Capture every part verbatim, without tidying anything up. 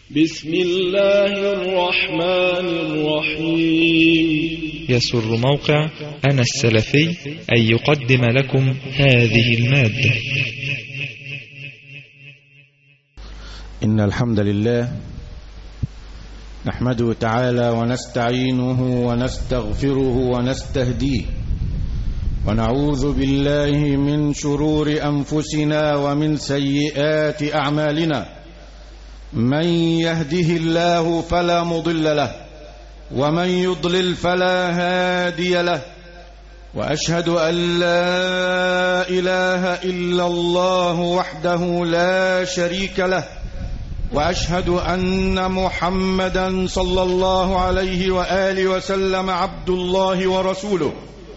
بسم الله الرحمن الرحيم. يسر موقع أنا السلفي أن يقدم لكم هذه المادة. إن الحمد لله نحمده تعالى ونستعينه ونستغفره ونستهديه، ونعوذ بالله من شرور أنفسنا ومن سيئات أعمالنا. من يهده الله فلا مضل له، ومن يضلل فلا هادي له، وأشهد أن لا إله إلا الله وحده لا شريك له، وأشهد أن محمدا صلى الله عليه وآله وسلم عبد الله ورسوله.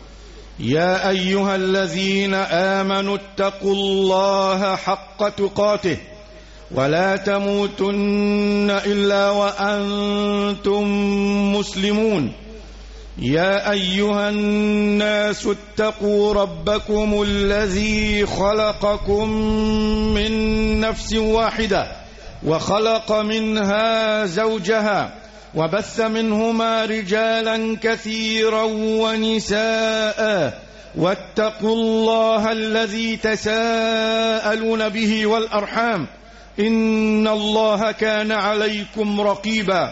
يا أيها الذين آمنوا اتقوا الله حق تقاته ولا تموتن إلا وأنتم مسلمون. يا أيها الناس اتقوا ربكم الذي خلقكم من نفس واحدة وخلق منها زوجها وبث منهما رجالا كثيرا ونساء، واتقوا الله الذي تساءلون به والأرحام، إن الله كان عليكم رقيبا.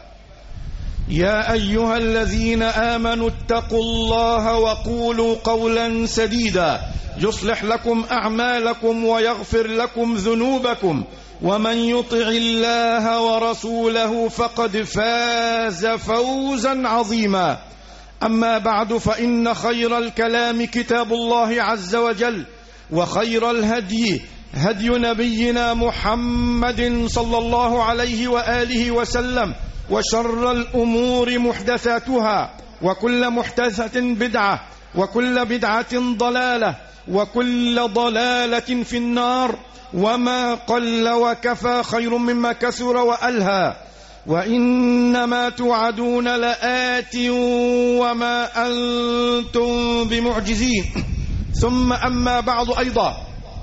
يا أيها الذين آمنوا اتقوا الله وقولوا قولا سديدا يصلح لكم أعمالكم ويغفر لكم ذنوبكم، ومن يطع الله ورسوله فقد فاز فوزا عظيما. أما بعد، فإن خير الكلام كتاب الله عز وجل، وخير الهدي هدي نبينا محمد صلى الله عليه وآله وسلم، وشر الأمور محدثاتها، وكل محدثة بدعة، وكل بدعة ضلالة، وكل ضلالة في النار. وما قل وكفى خير مما كثر وألهى، وإنما توعدون لآت وما أنتم بمعجزين. ثم أما بعد، أيضا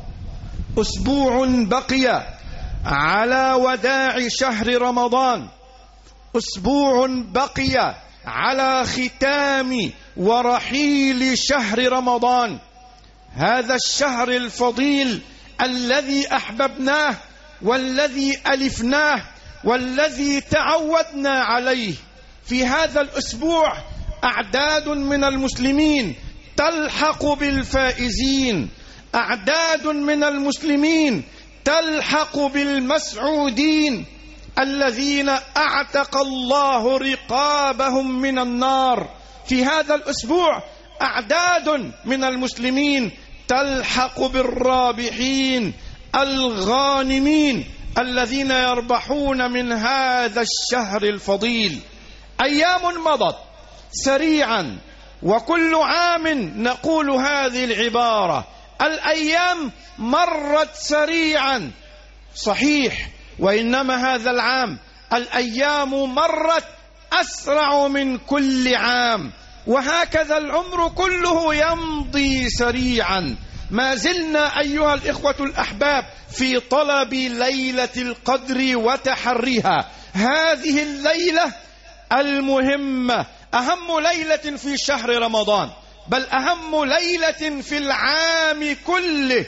أسبوع بقي على وداع شهر رمضان، أسبوع بقي على ختام ورحيل شهر رمضان، هذا الشهر الفضيل الذي أحببناه والذي ألفناه والذي تعودنا عليه. في هذا الأسبوع أعداد من المسلمين تلحق بالفائزين، أعداد من المسلمين تلحق بالمسعودين الذين أعتق الله رقابهم من النار. في هذا الأسبوع أعداد من المسلمين تلحق بالرابحين الغانمين الذين يربحون من هذا الشهر الفضيل. أيام مضت سريعا، وكل عام نقول هذه العبارة: الأيام مرت سريعا. صحيح، وإنما هذا العام الأيام مرت أسرع من كل عام، وهكذا العمر كله يمضي سريعا. ما زلنا أيها الإخوة الأحباب في طلب ليلة القدر وتحريها، هذه الليلة المهمة، أهم ليلة في شهر رمضان، بل أهم ليلة في العام كله.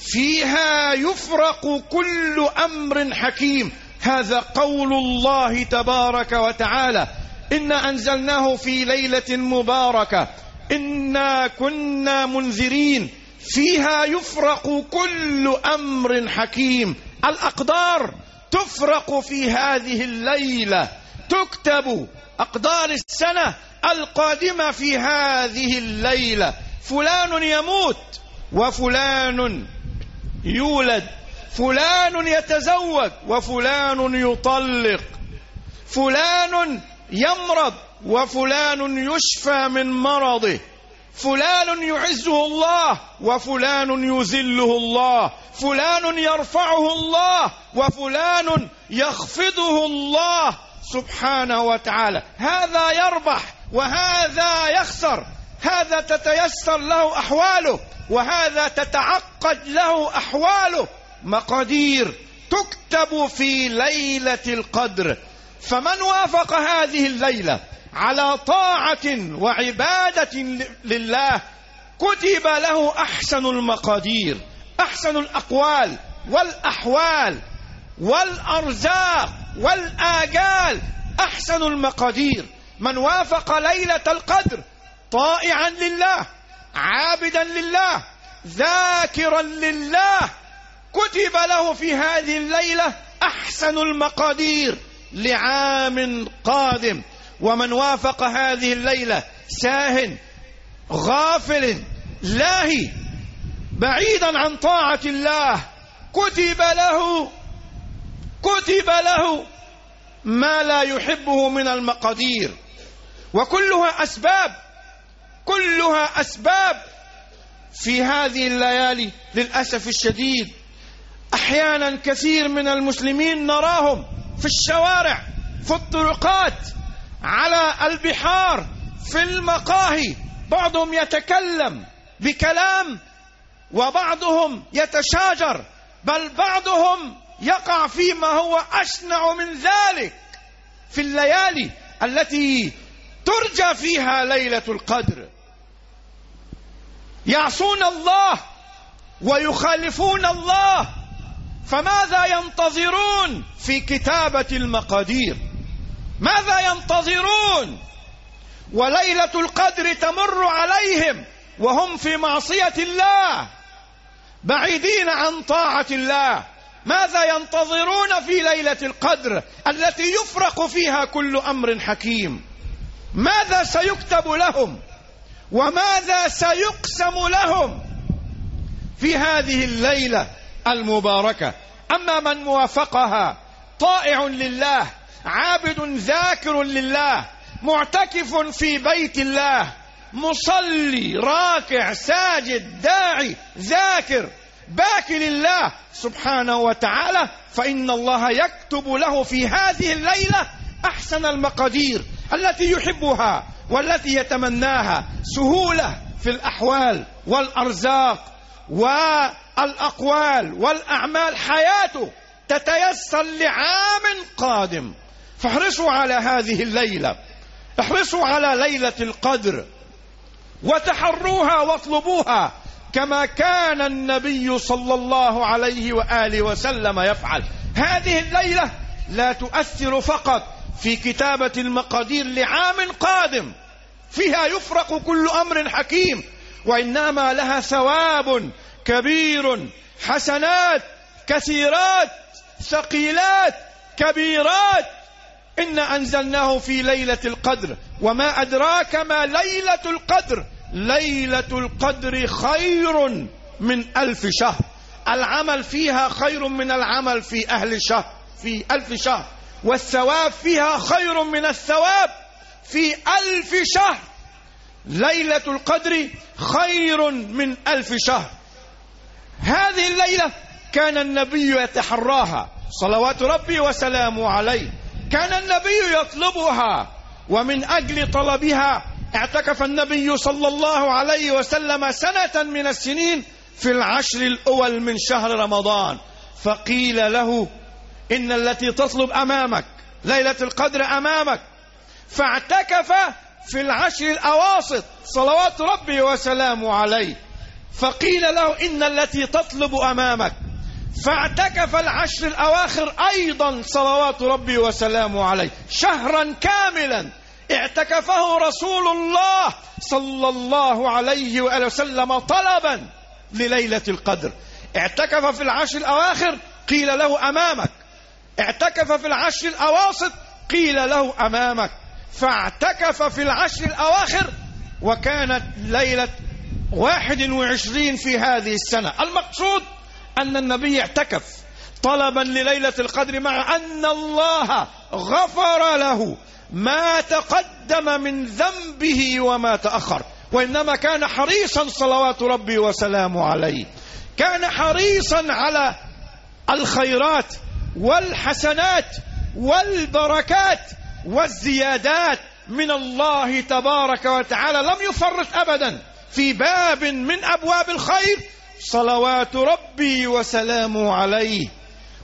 فيها يفرق كل أمر حكيم، هذا قول الله تبارك وتعالى: إنا أنزلناه في ليلة مباركة إنا كنا منذرين فيها يفرق كل أمر حكيم. الأقدار تفرق في هذه الليلة، تكتب أقدار السنة القادمة في هذه الليلة. فلان يموت وفلان يولد، فلان يتزوج وفلان يطلق، فلان يمرض وفلان يشفى من مرضه، فلان يعزه الله وفلان يذله الله، فلان يرفعه الله وفلان يخفضه الله سبحانه وتعالى. هذا يربح وهذا يخسر، هذا تتيسر له أحواله وهذا تتعقد له أحواله. مقادير تكتب في ليلة القدر. فمن وافق هذه الليلة على طاعة وعبادة لله كتب له أحسن المقادير، أحسن الأقوال والأحوال والأرزاق والآجال، أحسن المقادير. من وافق ليلة القدر طائعا لله، عابدا لله، ذاكرا لله، كتب له في هذه الليلة أحسن المقادير لعام قادم. ومن وافق هذه الليلة ساهٍ غافل لاهي بعيدا عن طاعة الله كتب له كتب له ما لا يحبه من المقادير. وكلها أسباب، كلها أسباب. في هذه الليالي للأسف الشديد أحيانا كثير من المسلمين نراهم في الشوارع، في الطرقات، على البحار، في المقاهي، بعضهم يتكلم بكلام وبعضهم يتشاجر، بل بعضهم يقع فيما هو أشنع من ذلك في الليالي التي ترجى فيها ليلة القدر. يعصون الله ويخالفون الله، فماذا ينتظرون في كتابة المقادير؟ ماذا ينتظرون وليلة القدر تمر عليهم وهم في معصية الله بعيدين عن طاعة الله؟ ماذا ينتظرون في ليلة القدر التي يفرق فيها كل أمر حكيم؟ ماذا سيكتب لهم وماذا سيقسم لهم في هذه الليلة المباركة؟ أما من وافقها طائع لله، عابد ذاكر لله، معتكف في بيت الله، مصلي راكع ساجد داعي ذاكر باكي لله سبحانه وتعالى، فإن الله يكتب له في هذه الليلة أحسن المقادير التي يحبها والتي يتمناها، سهولة في الأحوال والأرزاق والأقوال والأعمال، حياته تتيسر لعام قادم. فاحرصوا على هذه الليلة، احرصوا على ليلة القدر وتحروها واطلبوها كما كان النبي صلى الله عليه وآله وسلم يفعل. هذه الليلة لا تؤثر فقط في كتابة المقادير لعام قادم، فيها يفرق كل أمر حكيم، وإنما لها ثواب كبير، حسنات كثيرات، ثقيلات كبيرات. إنا أنزلناه في ليلة القدر وما أدراك ما ليلة القدر، ليلة القدر خير من ألف شهر. العمل فيها خير من العمل في أهل شهر في ألف شهر، والثواب فيها خير من الثواب في ألف شهر. ليلة القدر خير من ألف شهر. هذه الليلة كان النبي يتحراها صلوات ربي وسلامه عليه، كان النبي يطلبها، ومن أجل طلبها اعتكف النبي صلى الله عليه وسلم سنة من السنين في العشر الأول من شهر رمضان. فقيل له إن التي تطلب أمامك، ليلة القدر أمامك، فاعتكف في العشر الأواسط صلوات ربي وسلامه عليه. فقيل له إن التي تطلب أمامك، فاعتكف العشر الأواخر أيضا صلوات ربي وسلامه عليه. شهرا كاملا اعتكفه رسول الله صلى الله عليه وآله وسلم طلبا لليلة القدر. اعتكف في العشر الأواخر قيل له أمامك، اعتكف في العشر الأواسط قيل له أمامك، فاعتكف في العشر الأواخر، وكانت ليلة واحد وعشرين في هذه السنة. المقصود أن النبي اعتكف طلبا لليلة القدر، مع أن الله غفر له ما تقدم من ذنبه وما تأخر، وإنما كان حريصا صلوات ربي وسلامه عليه، كان حريصا على الخيرات والحسنات والبركات والزيادات من الله تبارك وتعالى. لم يفرط أبدا في باب من أبواب الخير صلوات ربي وسلامه عليه.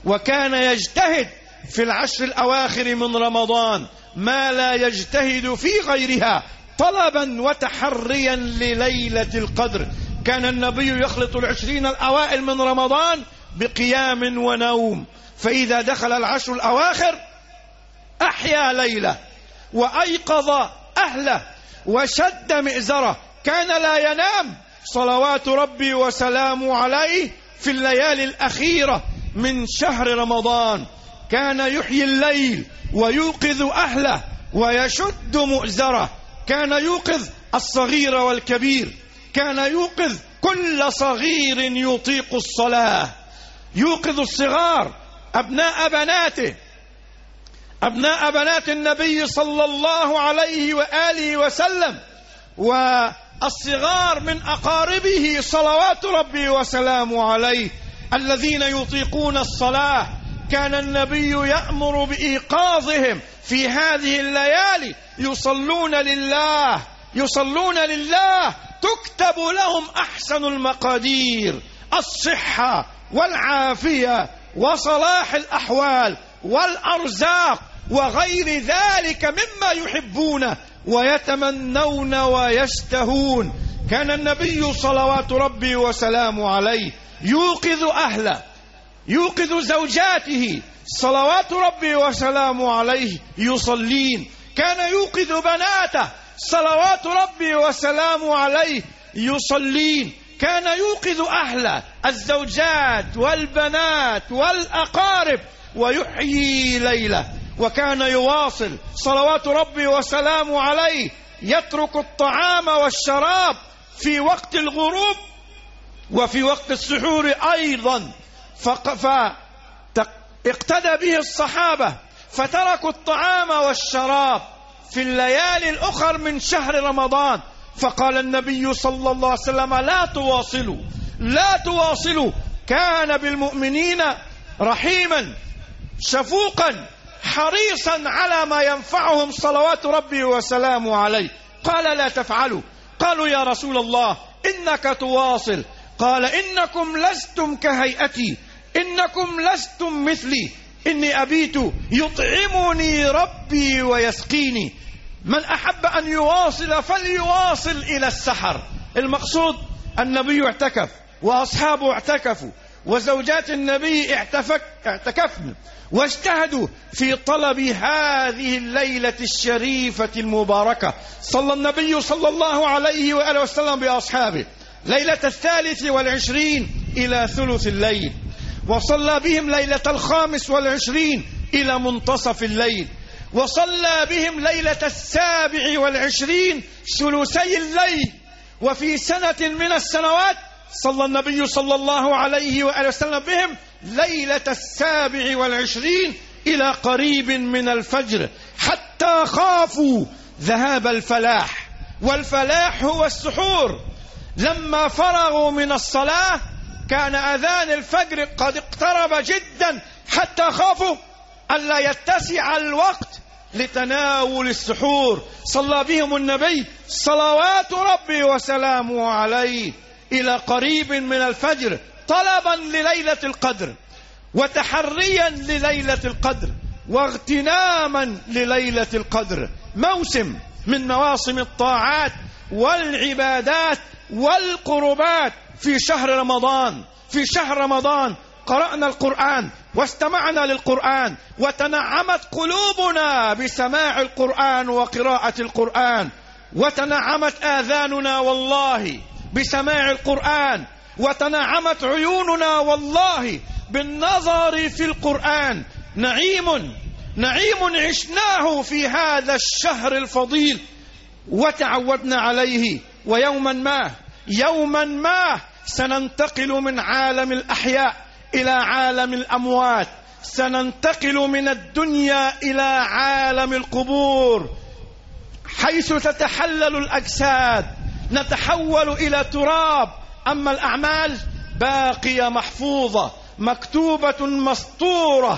وكان يجتهد في العشر الأواخر من رمضان ما لا يجتهد في غيرها طلبا وتحريا لليلة القدر. كان النبي يخلط العشرين الأوائل من رمضان بقيام ونوم، فإذا دخل العشر الأواخر أحيا ليلة وأيقظ أهله وشد مئزره. كان لا ينام صلوات ربي وسلامه عليه في الليالي الأخيرة من شهر رمضان. كان يحيي الليل ويوقظ أهله ويشد مؤزره. كان يوقظ الصغير والكبير، كان يوقظ كل صغير يطيق الصلاة، يوقظ الصغار أبناء بناته، أبناء بنات النبي صلى الله عليه وآله وسلم، والصغار من أقاربه صلوات ربي وسلامه عليه الذين يطيقون الصلاة. كان النبي يأمر بإيقاظهم في هذه الليالي، يصلون لله يصلون لله تكتب لهم أحسن المقادير، الصحة والعافية وصلاح الأحوال والأرزاق وغير ذلك مما يحبون ويتمنون ويشتهون. كان النبي صلوات ربي وسلامه عليه يوقظ أهله، يوقظ زوجاته صلوات ربي وسلامه عليه يصلين. كان يوقظ بناته صلوات ربي وسلامه عليه يصلين. كان يوقظ أهله الزوجات والبنات والأقارب ويحيي ليله. وكان يواصل صلوات ربي وسلامه عليه يترك الطعام والشراب في وقت الغروب وفي وقت السحور أيضا، فاقتدى به الصحابة فتركوا الطعام والشراب في الليالي الأخر من شهر رمضان. فقال النبي صلى الله عليه وسلم لا تواصلوا لا تواصلوا. كان بالمؤمنين رحيما شفوقا حريصا على ما ينفعهم صلوات ربي وسلامه عليه. قال لا تفعلوا. قالوا يا رسول الله إنك تواصل. قال إنكم لستم كهيئتي، إنكم لستم مثلي، إني أبيت يطعمني ربي ويسقيني. من أحب أن يواصل فليواصل إلى السحر. المقصود النبي اعتكف وأصحابه اعتكفوا وزوجات النبي اعتفك اعتكفن واجتهدوا في طلب هذه الليلة الشريفة المباركة. صلى النبي صلى الله عليه وآله وسلم بأصحابه ليلة الثالث والعشرين إلى ثلث الليل، وصلى بهم ليلة الخامس والعشرين إلى منتصف الليل، وصلى بهم ليلة السابع والعشرين ثلثي الليل. وفي سنة من السنوات صلى النبي صلى الله عليه وآله وسلم بهم ليلة السابع والعشرين إلى قريب من الفجر، حتى خافوا ذهاب الفلاح، والفلاح هو السحور. لما فرغوا من الصلاة كان أذان الفجر قد اقترب جدا، حتى خافوا ألا يتسع الوقت لتناول السحور. صلى بهم النبي صلوات ربي وسلامه عليه إلى قريب من الفجر طلبا لليلة القدر وتحريا لليلة القدر واغتناما لليلة القدر. موسم من مواسم الطاعات والعبادات والقربات في شهر رمضان. في شهر رمضان قرأنا القرآن واستمعنا للقرآن وتنعمت قلوبنا بسماع القرآن وقراءة القرآن، وتنعمت آذاننا والله بسماع القرآن، وتنعمت عيوننا والله بالنظر في القرآن. نعيم نعيم عشناه في هذا الشهر الفضيل وتعودنا عليه. ويوما ما يوما ما سننتقل من عالم الأحياء إلى عالم الأموات، سننتقل من الدنيا إلى عالم القبور، حيث تتحلل الأجساد، نتحول إلى تراب. أما الأعمال باقية محفوظة مكتوبة مسطورة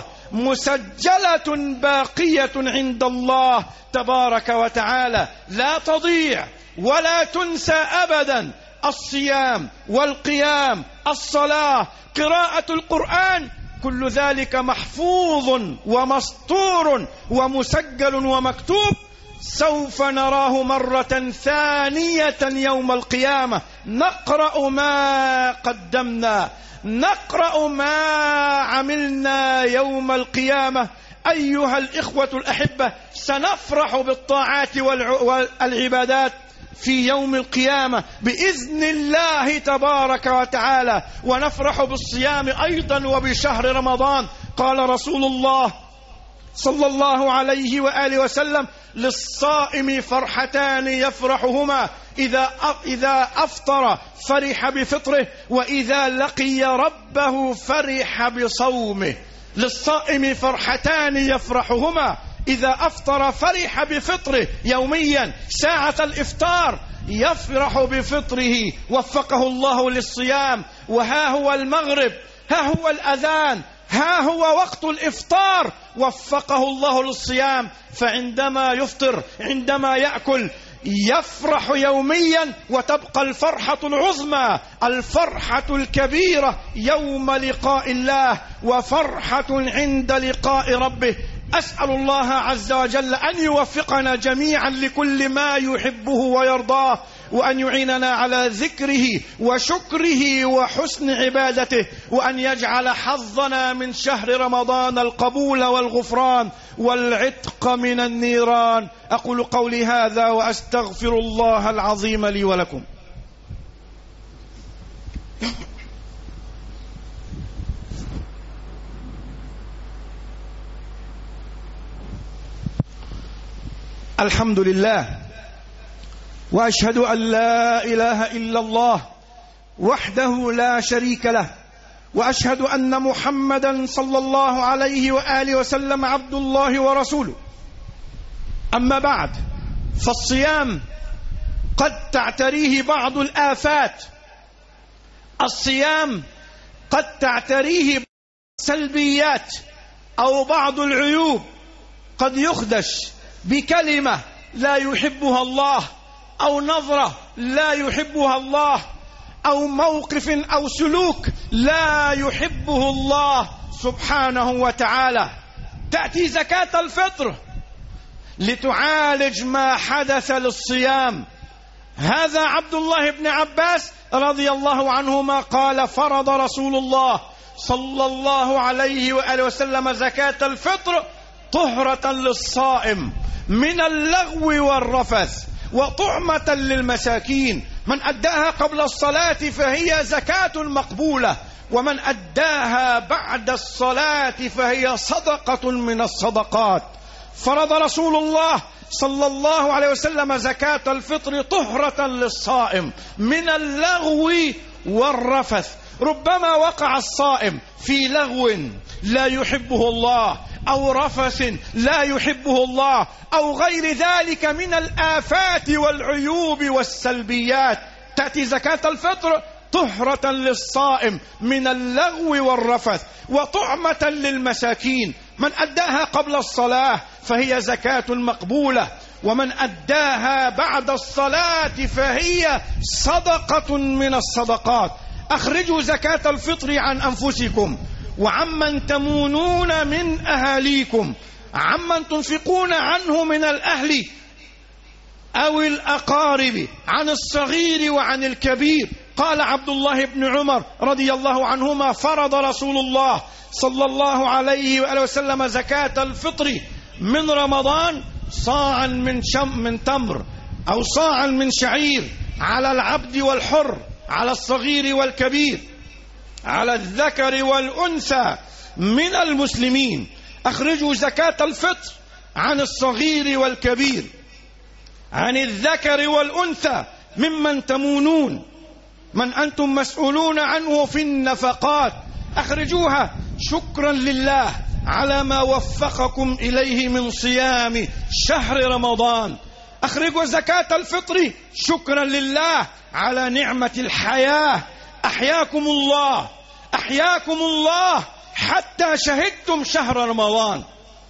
مسجلة باقية عند الله تبارك وتعالى، لا تضيع ولا تنسى أبدا. الصيام والقيام، الصلاة، قراءة القرآن كل ذلك محفوظ ومسطور ومسجل ومكتوب، سوف نراه مرة ثانية يوم القيامة. نقرأ ما قدمنا، نقرأ ما عملنا يوم القيامة. أيها الإخوة الأحبة، سنفرح بالطاعات والعبادات في يوم القيامة بإذن الله تبارك وتعالى، ونفرح بالصيام أيضا وبشهر رمضان. قال رسول الله صلى الله عليه وآله وسلم: للصائم فرحتان يفرحهما، إذا إذا أفطر فرح بفطره، وإذا لقي ربه فرح بصومه. للصائم فرحتان يفرحهما، إذا أفطر فرح بفطره يوميا، ساعة الإفطار يفرح بفطره، وفقه الله للصيام. وها هو المغرب، ها هو الأذان، ها هو وقت الإفطار، وفقه الله للصيام. فعندما يفطر، عندما يأكل، يفرح يوميا، وتبقى الفرحة العظمى، الفرحة الكبيرة يوم لقاء الله، وفرحة عند لقاء ربه. أسأل الله عز وجل أن يوفقنا جميعا لكل ما يحبه ويرضاه، وأن يعيننا على ذكره وشكره وحسن عبادته، وأن يجعل حظنا من شهر رمضان القبول والغفران والعتق من النيران. أقول قولي هذا وأستغفر الله العظيم لي ولكم. الحمد لله، وأشهد أن لا إله إلا الله وحده لا شريك له، وأشهد أن محمدا صلى الله عليه وآله وسلم عبد الله ورسوله. أما بعد، فالصيام قد تعتريه بعض الآفات، الصيام قد تعتريه سلبيات أو بعض العيوب، قد يخدش بكلمة لا يحبها الله، أو نظرة لا يحبها الله، أو موقف أو سلوك لا يحبه الله سبحانه وتعالى. تأتي زكاة الفطر لتعالج ما حدث للصيام. هذا عبد الله بن عباس رضي الله عنهما قال: فرض رسول الله صلى الله عليه وآله وسلم زكاة الفطر طهرة للصائم من اللغو والرفث وطعمة للمساكين. من أداها قبل الصلاة فهي زكاة مقبولة، ومن أداها بعد الصلاة فهي صدقة من الصدقات. فرض رسول الله صلى الله عليه وسلم زكاة الفطر طهرة للصائم من اللغو والرفث. ربما وقع الصائم في لغو لا يحبه الله، أو رفث لا يحبه الله، أو غير ذلك من الآفات والعيوب والسلبيات. تأتي زكاة الفطر طهرة للصائم من اللغو والرفث وطعمة للمساكين. من أداها قبل الصلاة فهي زكاة مقبولة، ومن أداها بعد الصلاة فهي صدقة من الصدقات. أخرجوا زكاة الفطر عن أنفسكم وعمن تمونون من أهاليكم، عمن تنفقون عنه من الأهل أو الأقارب، عن الصغير وعن الكبير. قال عبد الله بن عمر رضي الله عنهما: فرض رسول الله صلى الله عليه وآله وسلم زكاة الفطر من رمضان صاعا من شم من تمر أو صاعا من شعير على العبد والحر، على الصغير والكبير، على الذكر والأنثى من المسلمين. أخرجوا زكاة الفطر عن الصغير والكبير، عن الذكر والأنثى ممن تمونون، من أنتم مسؤولون عنه في النفقات. أخرجوها شكرا لله على ما وفقكم إليه من صيام شهر رمضان. أخرجوا زكاة الفطر شكرا لله على نعمة الحياة. أحياكم الله، أحياكم الله حتى شهدتم شهر رمضان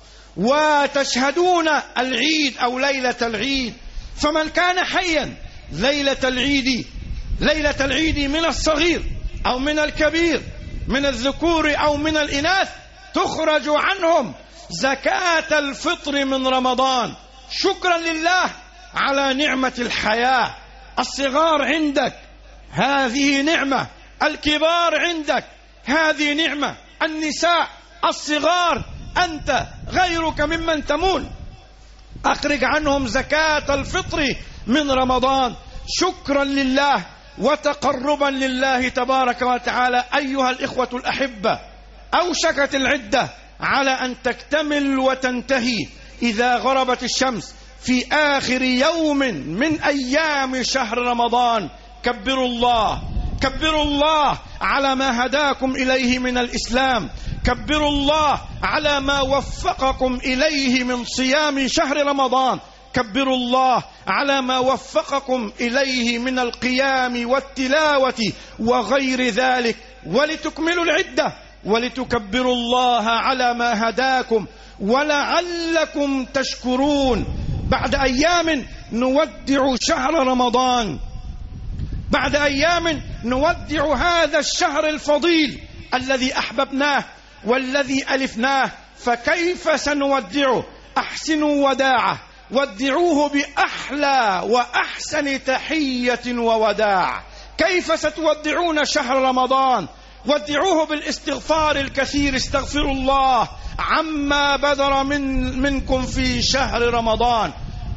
وتشهدون العيد أو ليلة العيد. فمن كان حيا ليلة العيد، ليلة العيد من الصغير أو من الكبير، من الذكور أو من الإناث تخرج عنهم زكاة الفطر من رمضان، شكرا لله على نعمة الحياة. الصغار عندك هذه نعمة، الكبار عندك هذه نعمة، النساء الصغار أنت غيرك ممن تمون، أخرج عنهم زكاة الفطر من رمضان شكرا لله وتقربا لله تبارك وتعالى. أيها الإخوة الأحبة، أوشكت العدة على أن تكتمل وتنتهي إذا غربت الشمس في آخر يوم من أيام شهر رمضان. كبروا الله، كبروا الله على ما هداكم إليه من الإسلام، كبروا الله على ما وفقكم إليه من صيام شهر رمضان، كبروا الله على ما وفقكم إليه من القيام والتلاوة وغير ذلك، ولتكملوا العدة ولتكبروا الله على ما هداكم ولعلكم تشكرون. بعد أيام نودع شهر رمضان، بعد أيام نودع هذا الشهر الفضيل الذي أحببناه والذي ألفناه، فكيف سنودعه؟ أحسنوا وداعه، ودعوه بأحلى وأحسن تحية ووداع. كيف ستودعون شهر رمضان؟ ودعوه بالاستغفار الكثير، استغفروا الله عما بدر من منكم في شهر رمضان.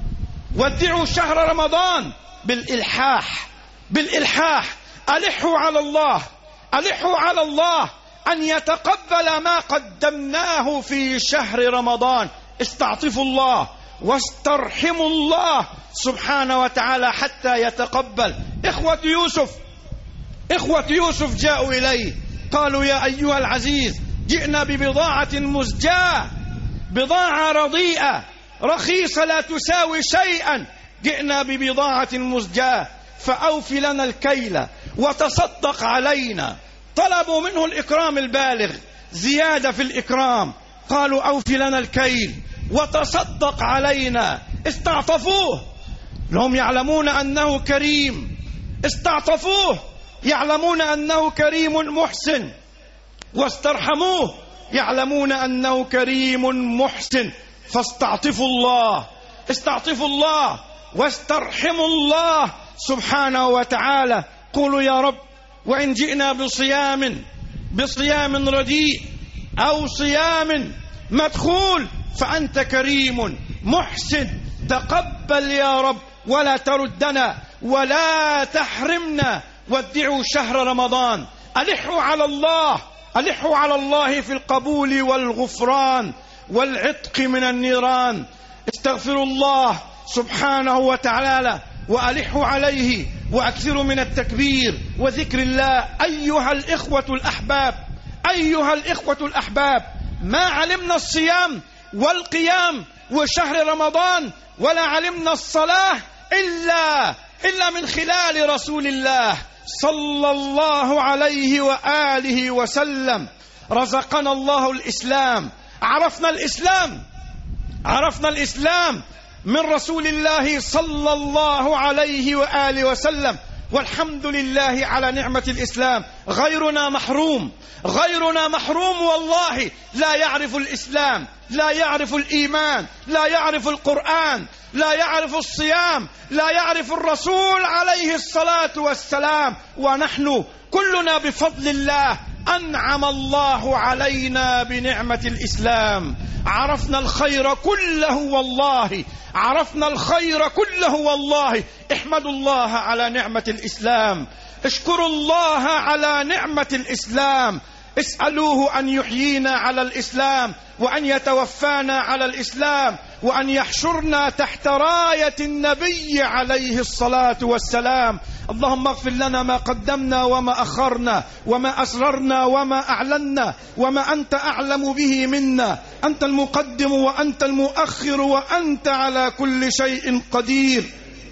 ودعوا شهر رمضان بالإلحاح، بالإلحاح ألحوا على الله، ألحوا على الله أن يتقبل ما قدمناه في شهر رمضان. استعطفوا الله واسترحموا الله سبحانه وتعالى حتى يتقبل. إخوة يوسف، إخوة يوسف جاءوا إليه قالوا يا أيها العزيز جئنا ببضاعة مزجاة، بضاعة رديئة رخيصة لا تساوي شيئا، جئنا ببضاعة مزجاة فأوف لنا الكيل وتصدق علينا. طلبوا منه الإكرام البالغ، زيادة في الإكرام، قالوا أوف لنا الكيل وتصدق علينا. استعطفوه، هم يعلمون أنه كريم، استعطفوه يعلمون أنه كريم محسن، واسترحموه يعلمون أنه كريم محسن. فاستعطفوا الله، استعطفوا الله واسترحموا الله سبحانه وتعالى. قولوا يا رب وإن جئنا بصيام بصيام رديء أو صيام مدخول فأنت كريم محسن، تقبل يا رب ولا تردنا ولا تحرمنا. ودعوا شهر رمضان، ألحوا على الله، ألحوا على الله في القبول والغفران والعتق من النيران. استغفروا الله سبحانه وتعالى وألحوا عليه وأكثروا من التكبير وذكر الله. أيها الإخوة الأحباب، أيها الإخوة الأحباب، ما علمنا الصيام والقيام وشهر رمضان ولا علمنا الصلاة إلا إلا من خلال رسول الله صلى الله عليه وآله وسلم. رزقنا الله الإسلام، عرفنا الإسلام، عرفنا الإسلام من رسول الله صلى الله عليه وآله وسلم، والحمد لله على نعمة الإسلام. غيرنا محروم، غيرنا محروم والله، لا يعرف الإسلام، لا يعرف الإيمان، لا يعرف القرآن، لا يعرف الصيام، لا يعرف الرسول عليه الصلاة والسلام. ونحن كلنا بفضل الله أنعم الله علينا بنعمة الإسلام. عرفنا الخير كله والله، عرفنا الخير كله والله. احمدوا الله على نعمة الإسلام، اشكروا الله على نعمة الإسلام، اسألوه أن يحيينا على الإسلام وأن يتوفانا على الإسلام وأن يحشرنا تحت راية النبي عليه الصلاة والسلام. اللهم اغفر لنا ما قدمنا وما أخرنا وما أسررنا وما أعلنا وما أنت أعلم به منا. أنت المقدم وأنت المؤخر وأنت على كل شيء قدير.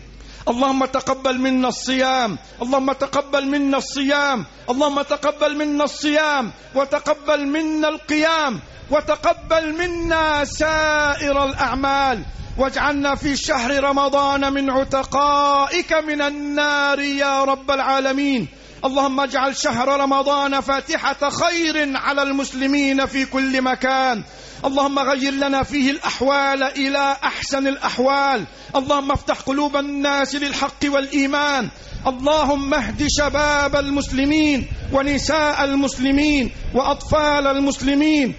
اللهم تقبل منا الصيام، اللهم تقبل منا الصيام، اللهم تقبل منا الصيام وتقبل منا القيام وتقبل منا سائر الأعمال، واجعلنا في شهر رمضان من عتقائك من النار يا رب العالمين. اللهم اجعل شهر رمضان فاتحة خير على المسلمين في كل مكان. اللهم غير لنا فيه الأحوال إلى أحسن الأحوال. اللهم افتح قلوب الناس للحق والإيمان. اللهم اهد شباب المسلمين ونساء المسلمين وأطفال المسلمين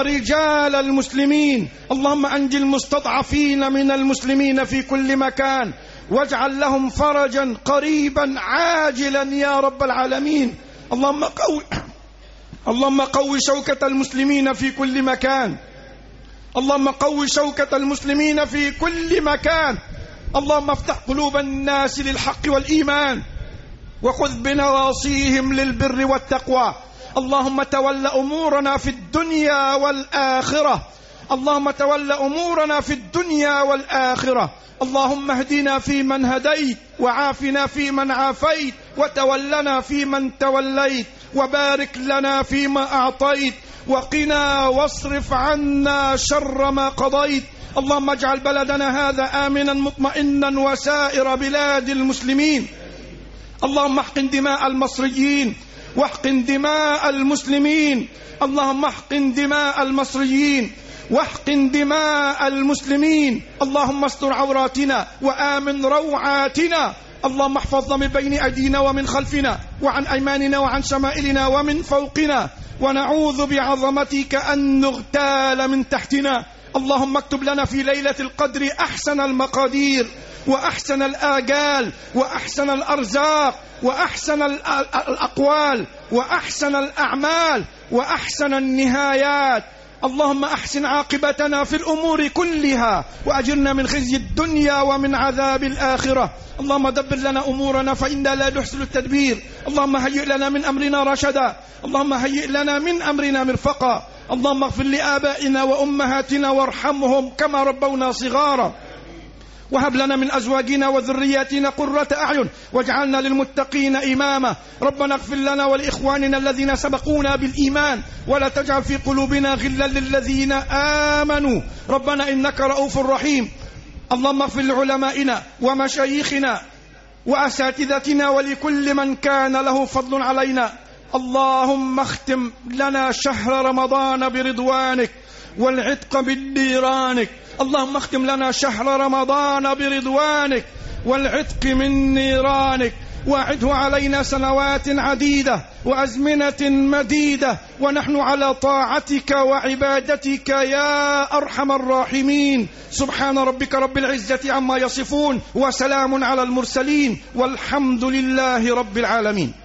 ورجال المسلمين. اللهم أنجِ المستضعفين من المسلمين في كل مكان، واجعل لهم فرجا قريبا عاجلا يا رب العالمين. اللهم قوي اللهم قوي شوكة المسلمين في كل مكان. اللهم قوي شوكة المسلمين في كل مكان. اللهم افتح قلوب الناس للحق والإيمان، وخذ بنواصيهم للبر والتقوى. اللهم تول أمورنا في الدنيا والآخرة. اللهم تول أمورنا في الدنيا والآخرة. اللهم اهدنا فيمن هديت، وعافنا فيمن عافيت، وتولنا فيمن توليت، وبارك لنا فيما أعطيت، وقنا واصرف عنا شر ما قضيت. اللهم اجعل بلدنا هذا آمنا مطمئنا وسائر بلاد المسلمين. اللهم احقن دماء المصريين واحقن دماء المسلمين. اللهم احقن دماء المصريين واحقن دماء المسلمين. اللهم استر عوراتنا وآمن روعاتنا. اللهم احفظنا من بين أيدينا ومن خلفنا وعن أيماننا وعن شمائلنا ومن فوقنا، ونعوذ بعظمتك أن نغتال من تحتنا. اللهم اكتب لنا في ليلة القدر أحسن المقادير وأحسن الآجال وأحسن الأرزاق وأحسن الأقوال وأحسن الأعمال وأحسن النهايات. اللهم أحسن عاقبتنا في الأمور كلها، وأجرنا من خزي الدنيا ومن عذاب الآخرة. اللهم دبر لنا أمورنا فإنا لا نحسن التدبير. اللهم هيئ لنا من أمرنا رشدا. اللهم هيئ لنا من أمرنا مرفقا. اللهم اغفر لآبائنا وأمهاتنا وارحمهم كما ربونا صغارا. وهب لنا من أزواجنا وذرياتنا قرة أعين واجعلنا للمتقين إماما. ربنا اغفر لنا ولإخواننا الذين سبقونا بالإيمان، ولا تجعل في قلوبنا غلا للذين آمنوا. ربنا إنك رؤوف رحيم. اللهم اغفر لعلمائنا ومشايخنا وأساتذتنا ولكل من كان له فضل علينا. اللهم اختم لنا شهر رمضان برضوانك والعتق من نيرانك. اللهم اختم لنا شهر رمضان برضوانك والعتق من نيرانك، واعده علينا سنوات عديدة وأزمنة مديدة ونحن على طاعتك وعبادتك يا أرحم الراحمين. سبحان ربك رب العزة عما يصفون، وسلام على المرسلين، والحمد لله رب العالمين.